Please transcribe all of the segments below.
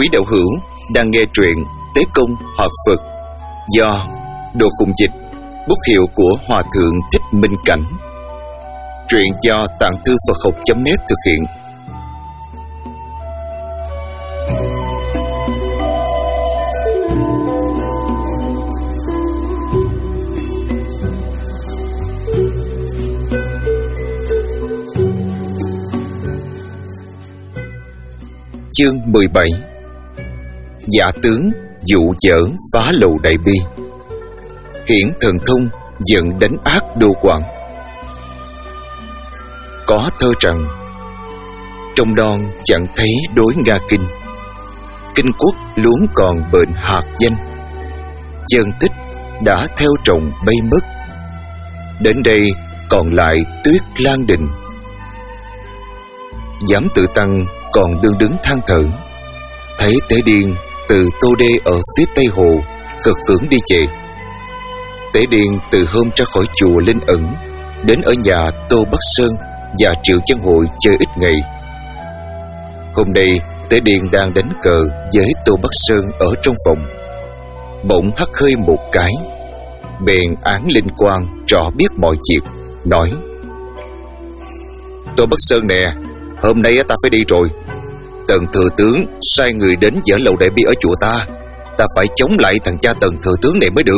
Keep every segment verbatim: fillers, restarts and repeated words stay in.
Quý đạo hữu đang nghe truyện Tế Công Học Phật do Đồ Khùng Dịch, bút hiệu của Hòa Thượng Thích Minh Cảnh. Truyện do Tạng Thư Phật Học chấm net thực hiện. Chương mười bảy. Giả tướng dụ dỡ phá lầu Đại Bi, hiển thần thông giận đánh ác đô quảng. Có thơ rằng: trong đòn chẳng thấy đối Nga kinh, kinh quốc luống còn bệnh hạt danh. Chân tích đã theo trồng bay mất, đến đây còn lại tuyết lan đình. Giám tự tăng còn đương đứng than thở, thấy Tế Điên từ Tô Đê ở phía Tây Hồ cực cưỡng đi về. Tế Điên từ hôm ra khỏi chùa Linh Ẩn đến ở nhà Tô Bắc Sơn và Triệu Chân Hội chơi ít ngày. Hôm nay Tế Điên đang đánh cờ với Tô Bắc Sơn ở trong phòng, bỗng hắt hơi một cái, bèn án linh quang rõ biết mọi việc, nói: Tô Bắc Sơn nè, hôm nay ta phải đi rồi. Tần thừa tướng sai người đến dỡ lầu Đại Bi ở chùa ta, ta phải chống lại thằng cha Tần thừa tướng này mới được.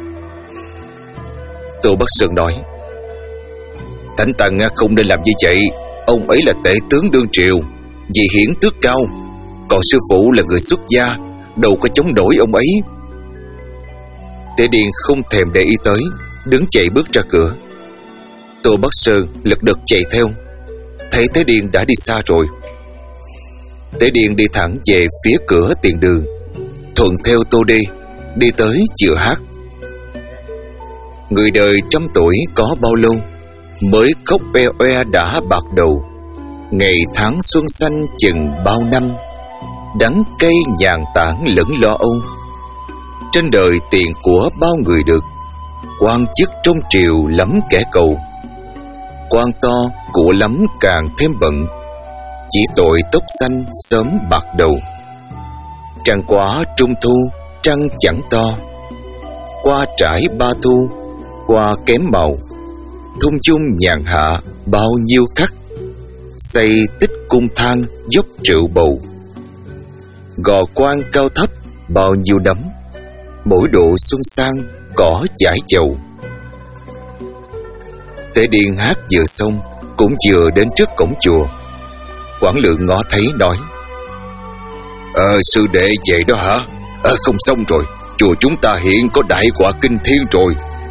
Tô Bắc Sơn nói: Thánh Tăng không nên làm như vậy. Ông ấy là tể tướng đương triều, vì hiển tước cao, còn sư phụ là người xuất gia, đâu có chống đổi ông ấy. Tế Điên không thèm để ý tới, đứng chạy bước ra cửa. Tô Bắc Sơn lật đật chạy theo, thấy Tế Điên đã đi xa rồi. Tế Điên đi thẳng về phía cửa tiền đường, thuận theo Tô Đê đi tới chợ hát. Người đời trăm tuổi có bao lâu, mới khóc oe oe đã bạc đầu. Ngày tháng xuân xanh chừng bao năm, đắng cay nhàn tản lẫn lo âu. Trên đời tiền của bao người được, quan chức trong triều lắm kẻ cầu. Quan to của lắm càng thêm bận, chỉ tội tóc xanh sớm bạc đầu. Trăng quá trung thu trăng chẳng to, qua trải ba thu qua kém màu. Thung chung nhàn hạ bao nhiêu khắc, xây tích cung thang dốc rượu bầu. Gò quan cao thấp bao nhiêu đấm, mỗi độ xuân sang cỏ chải chầu. Tế Điên hát vừa xong cũng vừa đến trước cổng chùa. Quản Lượng ngó thấy nói: Ờ sư đệ vậy đó hả? Ờ không xong rồi, chùa chúng ta hiện có đại quả kinh thiên rồi.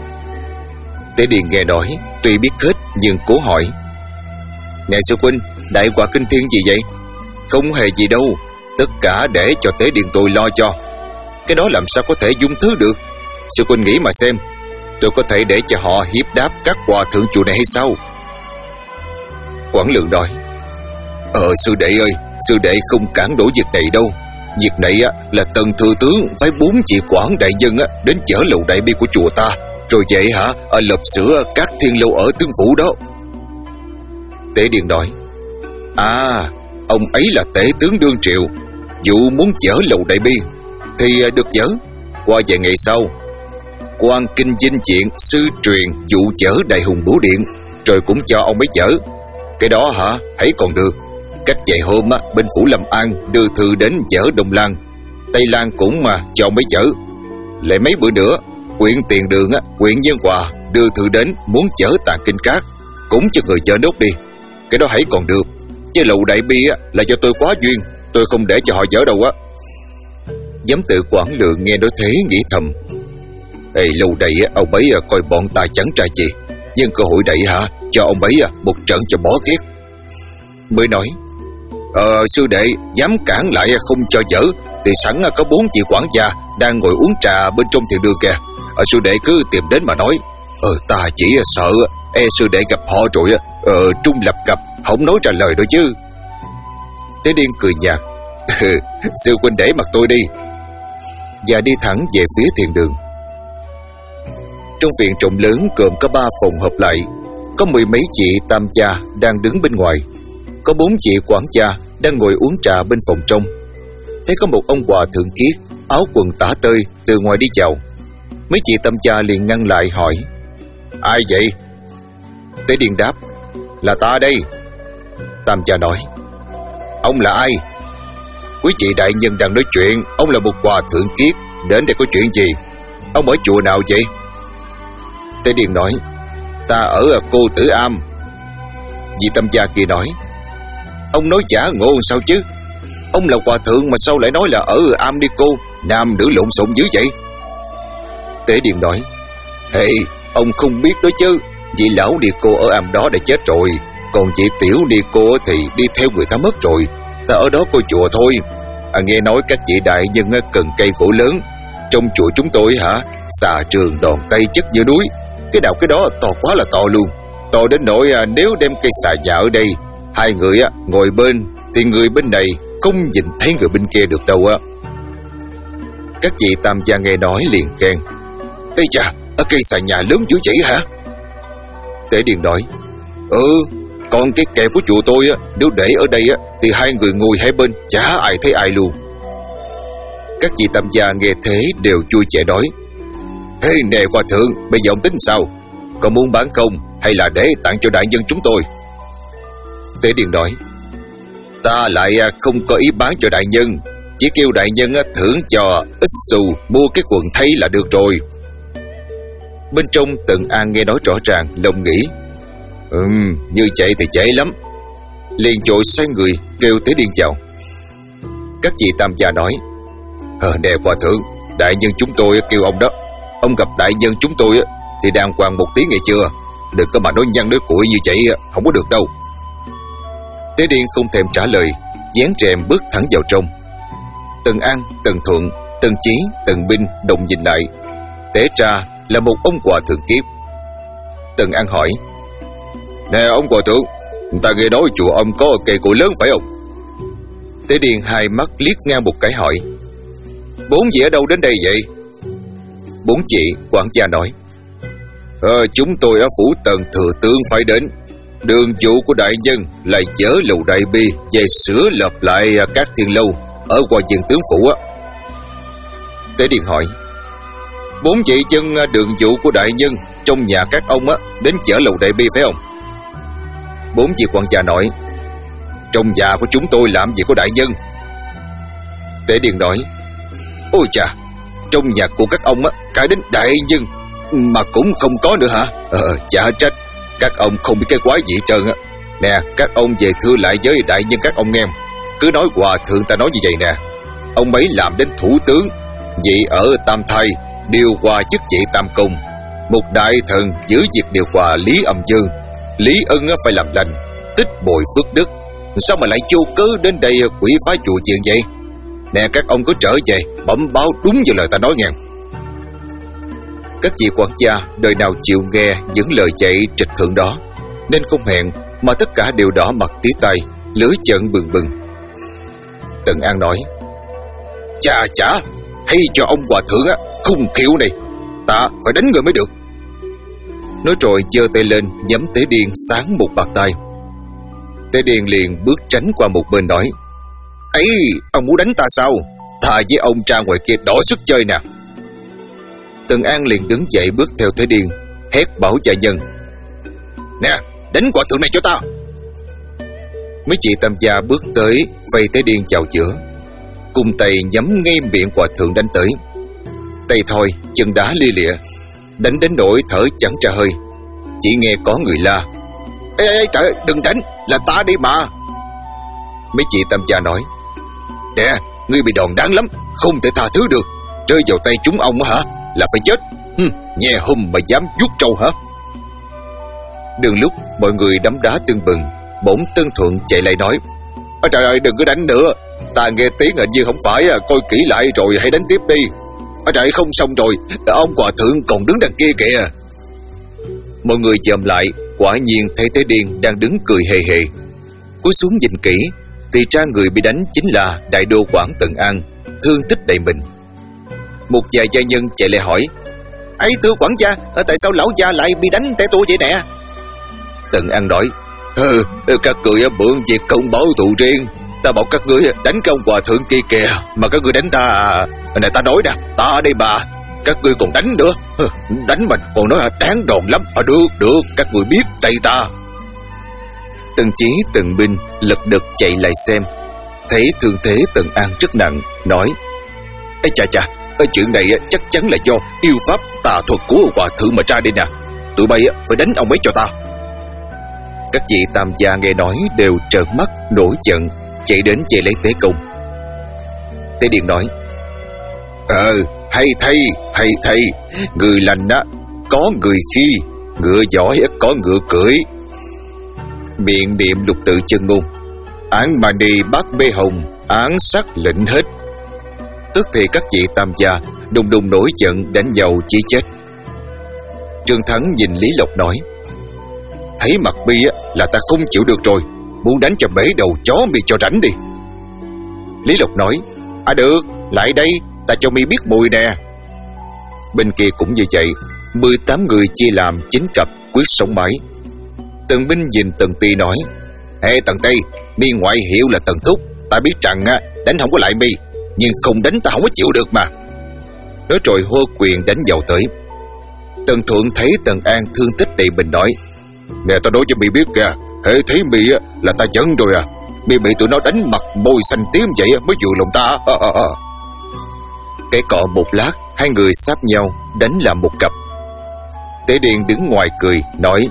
Tế Điên nghe nói tuy biết hết nhưng cố hỏi: Nè sư huynh, đại quả kinh thiên gì vậy? Không hề gì đâu, tất cả để cho Tế Điên tôi lo cho. Cái đó làm sao có thể dung thứ được? Sư huynh nghĩ mà xem, tôi có thể để cho họ hiếp đáp các hòa thượng chùa này hay sao? Quản Lượng nói: Ờ sư đệ ơi, sư đệ không cản đổi việc này đâu. Việc này á là Tần thừa tướng phải bốn vị quản đại dân á đến chở lầu Đại Bi của chùa ta, rồi vậy hả à, lập sửa các thiên lâu ở tướng phủ đó. Tế Điên nói: À, ông ấy là tể tướng đương triều, dụ muốn chở lầu Đại Bi thì được chở. Qua vài ngày sau, quan kinh dinh chuyện sư truyền dụ chở Đại Hùng Bửu Điện, rồi cũng cho ông ấy chở. Cái đó hả hãy còn được. Cách vài hôm á, bên phủ Lâm An đưa thư đến chở Đông Lan, Tây Lan cũng mà cho mấy chở. Lại mấy bữa nữa, huyện Tiền Đường á, huyện Nhân Hòa đưa thư đến muốn chở Tàng Kinh Cát, cũng cho người chở nốt đi. Cái đó hãy còn được. Chứ lầu Đại Bi á là cho tôi quá duyên, tôi không để cho họ chở đâu á. Giám tự Quản Lượng nghe nói thế nghĩ thầm: Ê, lâu đây á, ông ấy coi bọn ta chẳng trai gì, nhưng cơ hội đẩy hả cho ông ấy một trận cho bó ghét. Mới nói: Ờ sư đệ dám cản lại không cho chở thì sẵn có bốn vị quản gia đang ngồi uống trà bên trong thiền đường kìa. Ờ, sư đệ cứ tìm đến mà nói. Ờ ta chỉ sợ e sư đệ gặp họ rồi ờ, trung lập gặp không nói ra lời đó chứ. Tế Điên cười nhạt: Sư huynh để mặc tôi đi, và đi thẳng về phía thiền đường. Trong viện rộng lớn gồm có ba phòng hợp lại, có mười mấy chị tam gia đang đứng bên ngoài, có bốn chị quản gia đang ngồi uống trà bên phòng trong. thấy có một ông hòa thượng kiết, áo quần tả tơi từ ngoài đi vào. Mấy chị Tam Cha liền ngăn lại hỏi: Ai vậy? Tế Điền đáp: Là ta đây. Tam Cha nói: Ông là ai? Quý chị đại nhân đang nói chuyện, ông là một hòa thượng kiết, đến đây có chuyện gì? Ông ở chùa nào vậy? Tế Điền nói: Ta ở Cô Tử Am. Vị Tam Cha kia nói: Ông nói giả ngôn sao chứ? Ông là hòa thượng mà sao lại nói là ở Am Ni Cô? Nam nữ lộn xộn dữ vậy? Tế Điền nói: Hey, ông không biết đó chứ. Vị lão Ni Cô ở Am đó đã chết rồi, còn vị tiểu Ni Cô thì đi theo người ta mất rồi. Ta ở đó coi chùa thôi. À, nghe nói các vị đại nhân cần cây gỗ lớn. Trong chùa chúng tôi hả, xà trường đòn tay chất như núi. Cái đạo cái đó to quá là to luôn. To đến nỗi à, nếu đem cây xà nhà ở đây, hai người á, ngồi bên thì người bên này không nhìn thấy người bên kia được đâu á. Các chị Tam Cha nghe nói liền khen: Ê chà, cây xà nhà lớn dữ vậy hả? Tế Điền nói: Ừ, còn cái kẹp của chùa tôi á, nếu để ở đây á thì hai người ngồi hai bên chả ai thấy ai luôn. Các chị Tam Cha nghe thế đều vui vẻ nói: Ê nè hòa thượng, bây giờ ông tính sao? Còn muốn bán không hay là để tặng cho đại nhân chúng tôi? Tế Điền nói: Ta lại không có ý bán cho đại nhân, chỉ kêu đại nhân thưởng cho ít xu mua cái quần thay là được rồi. Bên trong Tần An nghe nói rõ ràng, lòng nghĩ: Ừm, như vậy thì dễ lắm. Liền vội xoay người kêu Tế Điền vào. Các chị Tam Cha nói: Ờ nè hòa thượng, đại nhân chúng tôi kêu ông đó. Ông gặp đại nhân chúng tôi thì đàng hoàng một tiếng nghe chưa? Đừng có mà nói nhăn nói cuội như vậy, không có được đâu. Tế Điền không thèm trả lời, dán rèm bước thẳng vào trong. Tần An, Tần Thuận, Tần Chí, Tần Binh đồng nhìn lại. Té ra là một ông hòa thượng kiếp. Tần An hỏi: Nè ông hòa thượng, ta nghe nói chùa ông có cây gỗ lớn phải không? Tế Điền hai mắt liếc ngang một cái hỏi: Bốn vị ở đâu đến đây vậy? Bốn chị quản gia nói: Ờ, chúng tôi ở phủ Tần thừa tướng phải đến. Đường vụ của đại nhân là dỡ lầu Đại Bi về sửa lập lại các thiên lâu ở qua vườn tướng phủ á. Tế Điền hỏi: Bốn vị chân đường vụ của đại nhân trong nhà các ông á đến chở lầu Đại Bi phải không? Bốn vị quản gia nói: Trong nhà của chúng tôi làm gì có đại nhân? Tế Điền nói: Ôi chà, trong nhà của các ông á cả đến đại nhân mà cũng không có nữa hả? Ờ, chả trách các ông không biết cái quái gì hết trơn á. Nè, các ông về thưa lại với đại nhân các ông nghe. Cứ nói hòa thượng ta nói như vậy nè. Ông ấy làm đến thủ tướng, vị ở Tam Thai điều hòa chức vị Tam Công. Một đại thần giữ việc điều hòa Lý Âm Dương. Lý Ân phải làm lành, tích bồi phước đức. Sao mà lại vô cớ đến đây quỷ phá chùa chuyện vậy? Nè, các ông cứ trở về bẩm báo đúng như lời ta nói nghe. Các vị quản gia đời nào chịu nghe những lời dạy trịch thượng đó, nên không hẹn mà tất cả đều đỏ mặt tía tay, lửa giận bừng bừng. Tần An nói: Chà chả, hay cho ông hòa thượng á khùng khiu này, ta phải đánh người mới được. Nói rồi giơ tay lên nhắm Tế Điền sáng một bạt tay. Tế Điền liền bước tránh qua một bên nói: Ấy, ông muốn đánh ta sao? Thà với ông ra ngoài kia đỏ sức chơi nè. Tần An liền đứng dậy bước theo Tế Điền, hét bảo gia nhân: Nè, đánh hòa thượng này cho ta. Mấy chị Tam Gia bước tới vây Tế Điền vào giữa, cùng tay nhắm ngay miệng hòa thượng đánh tới. Tay thôi chân đá lia lịa, đánh đến nỗi thở chẳng ra hơi. Chỉ nghe có người la: Ê, ê, trời ơi, đừng đánh, là ta đi mà. Mấy chị Tam Gia nói: Nè, ngươi bị đòn đáng lắm, không thể tha thứ được. Rơi vào tay chúng ông hả, là phải chết. Hừm, nghe hùm mà dám vuốt trâu hả? Đường lúc mọi người đấm đá tưng bừng, bỗng Tân Thuận chạy lại nói: Ôi trời ơi, đừng có đánh nữa, ta nghe tiếng hình như không phải, coi kỹ lại rồi hãy đánh tiếp đi. Ôi trời, không xong rồi, ông hòa thượng còn đứng đằng kia kìa. Mọi người chồm lại, quả nhiên thấy Tế Điền đang đứng cười hề hề. Cúi xuống nhìn kỹ thì ra người bị đánh chính là đại đô quản Tần An, thương tích đầy mình. Một vài gia nhân chạy lại hỏi: Ấy thưa quản gia, tại sao lão gia lại bị đánh té tôi vậy nè? Tần An nói: Ừ, các người bượng việc không báo thù riêng, Ta bảo các ngươi đánh cái ông hòa thượng kia kìa, mà các ngươi đánh ta à? Này ta nói nè, ta ở đây mà, các ngươi còn đánh nữa. Đánh mà còn nói đáng đòn lắm. À, được, được, các ngươi biết tay ta. Tần Chí, Tần Minh lật đật chạy lại xem, thấy thương thế Tần An rất nặng, nói: Ê chà chà, chuyện này chắc chắn là do yêu pháp tà thuật của ông hòa thượng mà ra đây nè. Tụi bay phải đánh ông ấy cho ta. Các vị tam gia nghe nói đều trợn mắt nổi giận, chạy đến chạy lấy Tế Công. Tế Điền nói: Ờ, hay thay, hay thay. Người lành á, có người khi, ngựa giỏi có ngựa cưỡi. Miệng niệm lục tự chân ngôn: Án mà đi bát bê hồng, án sắc lệnh hết. Tức thì các vị tam gia đùng đùng nổi giận đánh nhau chí chết. Trương Thắng nhìn Lý Lộc nói: Thấy mặt mi á là ta không chịu được rồi, muốn đánh cho bể đầu chó mi cho rảnh đi. Lý Lộc nói: À được, lại đây, ta cho mi biết mùi nè. Bên kia cũng như vậy, mười tám người chia làm chín cặp, quyết sống mãi. Tần Minh nhìn Tần Ti nói: Ê Tần Ti, mi ngoại hiệu là Tần Thúc, ta biết rằng á đánh không có lại mi, nhưng không đánh ta không có chịu được mà. Nói rồi hô quyền đánh vào tới. Tần Thuận thấy Tần An thương tích đầy mình nói: Nè ta nói cho mi biết kìa, hễ thấy mi á là ta giận rồi à. Mi bị tụi nó đánh mặt môi xanh tím vậy mới vừa lòng ta. À, à, à. Cái cọ một lát, hai người sáp nhau đánh làm một cặp. Tế Điền đứng ngoài cười nói: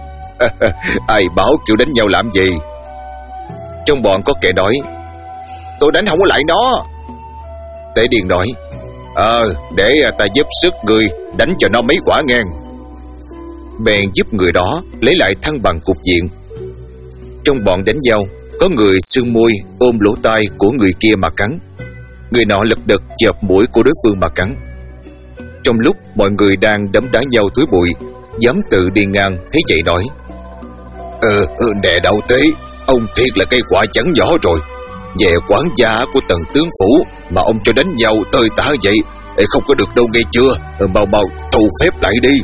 Ai bảo kêu đánh nhau làm gì? Trong bọn có kẻ nói: Tôi đánh không có lại nó. Tế Điền nói: Ờ, để ta giúp sức người đánh cho nó mấy quả ngang. Bèn giúp người đó lấy lại thăng bằng cục diện. Trong bọn đánh nhau, có người sưng môi ôm lỗ tai của người kia mà cắn. Người nọ lật đật chộp mũi của đối phương mà cắn. Trong lúc mọi người đang đấm đá nhau túi bụi, Giám Tự đi ngang thấy vậy nói: Ờ, nè Đạo Tế, ông thiệt là cây quả chẳng nhỏ rồi. Về quán gia của Tần tướng phủ mà ông cho đánh nhau tơi tả vậy, không có được đâu nghe chưa. Mau mau thu phép lại đi.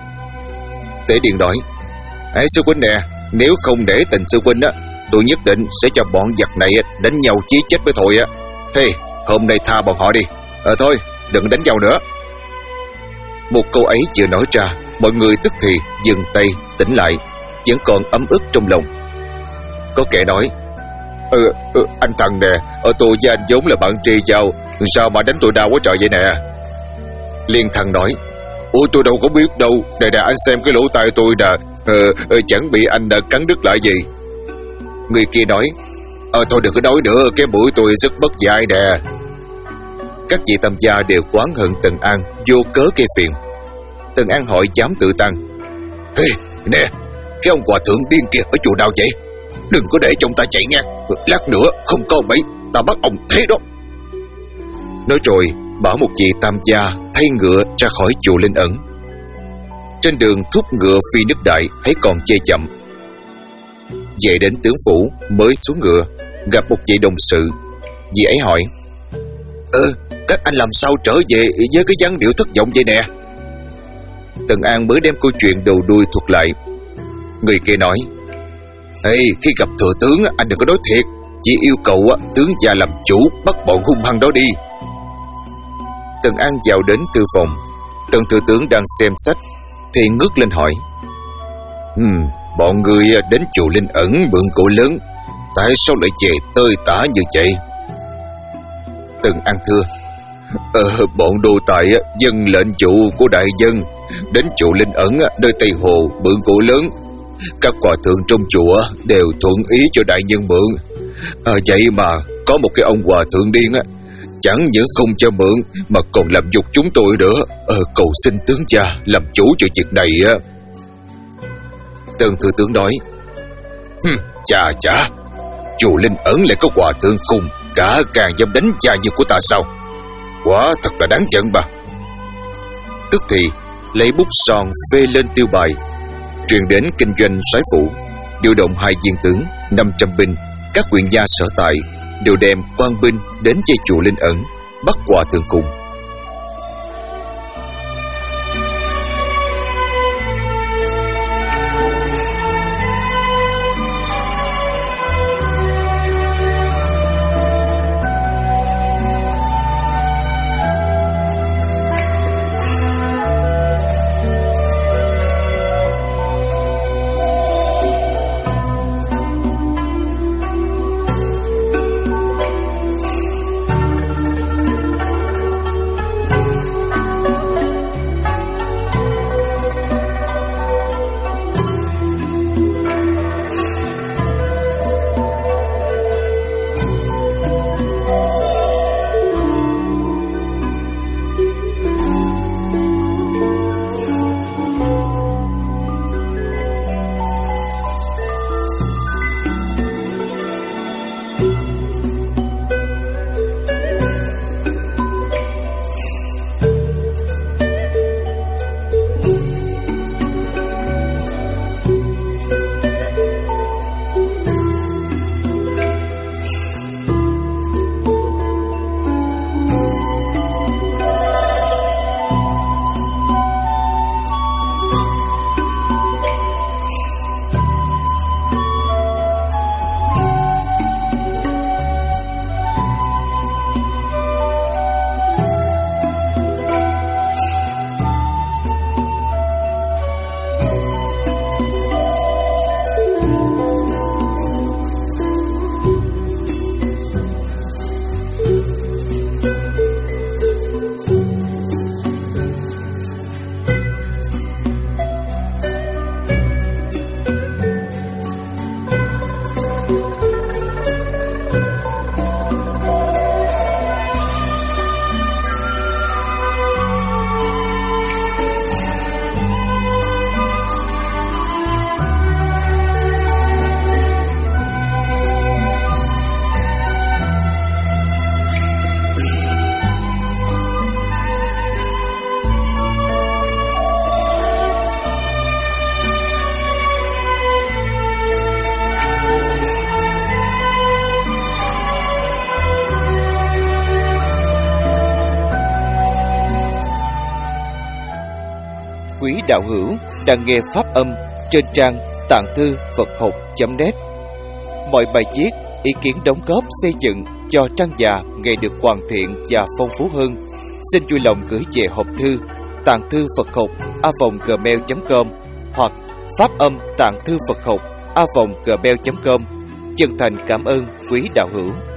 Tế Điền nói: Hãy sư huynh nè, nếu không để Tình sư huynh á, tôi nhất định sẽ cho bọn giặc này đánh nhau chí chết với thôi á. Hey, hôm nay tha bọn họ đi. Ờ thôi, đừng đánh nhau nữa. Một câu ấy vừa nói ra, mọi người tức thì dừng tay tỉnh lại, vẫn còn ấm ức trong lòng. Có kẻ nói: Ừ, ừ anh thằng nè, ở tôi với anh vốn là bạn tri giao, sao mà đánh tôi đau quá trời vậy nè. Liên Thằng nói: Ôi tôi đâu có biết đâu, nè nè anh xem cái lỗ tai tôi nè, ờ, ờ, chẳng bị anh đã cắn đứt lại gì. Người kia nói: Ờ thôi đừng có nói nữa, cái mũi tôi rất bất dại nè. Các vị tam gia đều oán hận Tần An vô cớ gây phiền. Tần An hỏi Giám Tự Tăng: Ê, nè, cái ông hòa thượng điên kia ở chùa nào vậy? Đừng có để trong ta chạy nha, lát nữa không có mấy ta bắt ông thế đó. Nói rồi bảo một vị tam gia thay ngựa ra khỏi chùa Linh Ẩn. Trên đường thúc ngựa phi nước đại hãy còn chê chậm. Về đến tướng phủ mới xuống ngựa, gặp một vị đồng sự. Vị ấy hỏi: Ơ, các anh làm sao trở về với cái dáng điệu thất vọng vậy nè? Tần An mới đem câu chuyện đầu đuôi thuật lại. Người kia nói: Ê, khi gặp thừa tướng anh đừng có nói thiệt, chỉ yêu cầu tướng gia làm chủ bắt bọn hung hăng đó đi. Tần An vào đến thư phòng. Tần thừa tướng đang xem sách thì ngước lên hỏi: Ừm, bọn người đến chùa Linh Ẩn mượn cỗ lớn, tại sao lại về tơi tả như vậy? Tần An thưa: Ờ, bọn đô tài dân lệnh chủ của đại dân đến chùa Linh Ẩn nơi Tây Hồ mượn cỗ lớn. Các hòa thượng trong chùa đều thuận ý cho đại nhân mượn. À, vậy mà có một cái ông hòa thượng điên á, chẳng những không cho mượn mà còn làm nhục chúng tôi nữa. Ờ, cầu xin tướng gia làm chủ cho việc này á. Tần thừa tướng nói: Hừm, chà chà, chùa Linh Ẩn lại có hòa thượng khùng cả càng dám đánh gia nhân của ta sao? Quả thật là đáng giận mà. Tức thì lấy bút son phê lên tiêu bài, truyền đến kinh doanh soái phủ, điều động hai viên tướng, năm trăm binh, các huyện gia sở tại đều đem quan binh đến chơi chùa Linh Ẩn bắt hòa thượng cùng. quý đạo hữu đang nghe pháp âm trên trang tạng thư Phật học chấm net. Mọi bài viết, ý kiến đóng góp xây dựng cho trang già ngày được hoàn thiện và phong phú hơn, xin vui lòng gửi về hộp thư tạng thư Phật học a vòng gmail chấm com hoặc pháp âm tạng thư Phật học a vòng gmail chấm com. Chân thành cảm ơn quý đạo hữu.